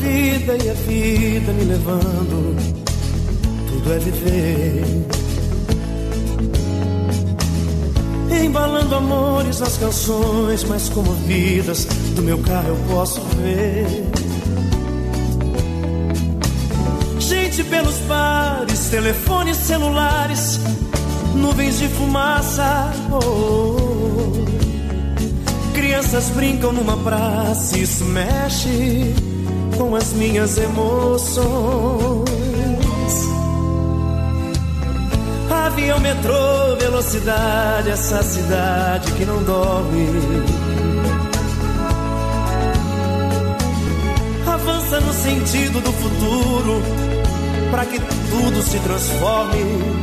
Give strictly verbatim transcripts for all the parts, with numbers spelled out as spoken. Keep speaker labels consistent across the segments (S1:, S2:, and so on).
S1: vida e a vida me levando. Tudo é viver, embalando amores nas canções mais comovidas do meu carro eu posso ver. Gente pelos bares, telefones celulares, nuvens de fumaça, oh, oh. Crianças brincam numa praça, isso mexe com as minhas emoções. Avião, metrô, velocidade, essa cidade que não dorme avança no sentido do futuro, pra que tudo se transforme.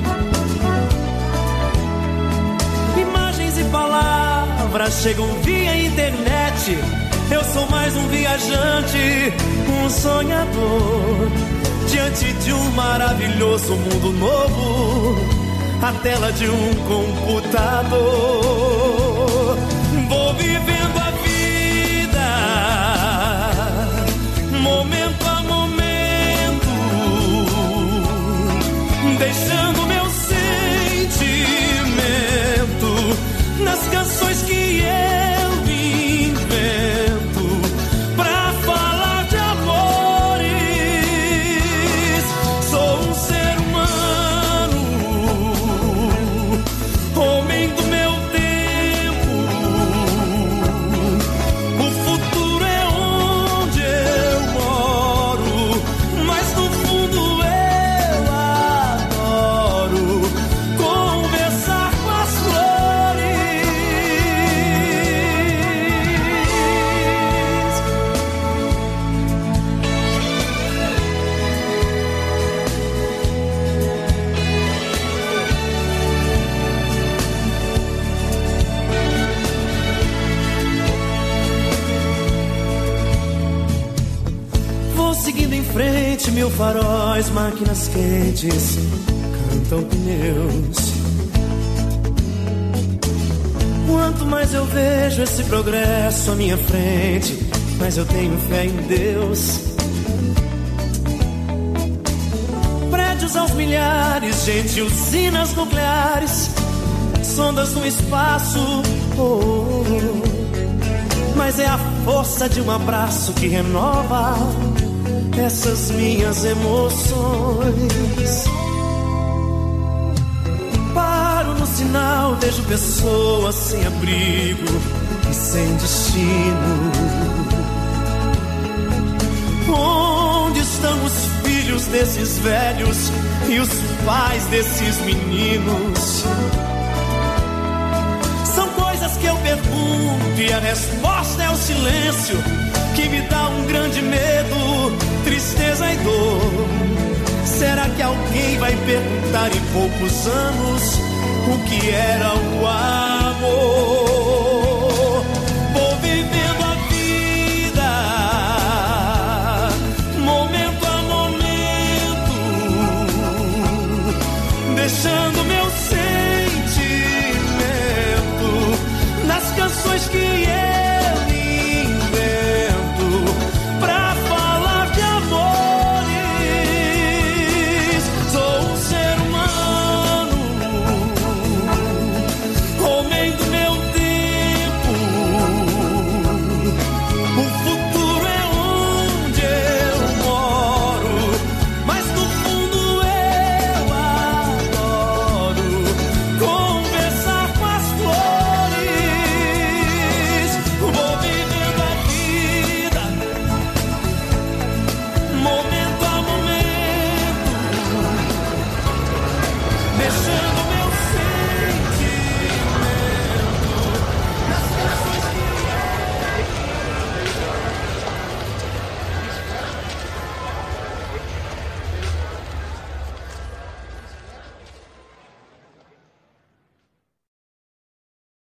S1: Imagens e palavras chegam via internet. Eu sou mais um viajante, um sonhador, diante de um maravilhoso mundo novo, a tela de um computador. Vou vivendo a vida, momento a momento, deixando meu sentimento nas canções que eu invento pra falar de amores. Sou um ser humano, homem do meu tempo. O futuro é onde eu moro, mas no fundo eu adoro conversar com as flores. Vou seguindo em frente, mil faróis, máquinas quentes, cantam pneus. Quanto mais eu vejo esse progresso à minha frente, mais eu tenho fé em Deus. Prédios aos milhares, gente, usinas nucleares, sondas no espaço, oh, oh, oh. Mas é a força de um abraço que renova essas minhas emoções. Paro no sinal, vejo pessoas sem abrigo e sem destino. Onde estão os filhos desses velhos e os pais desses meninos? São coisas que eu pergunto e a resposta é o silêncio, que me dá um grande medo, tristeza e dor. Será que alguém vai perguntar em poucos anos o que era o amor?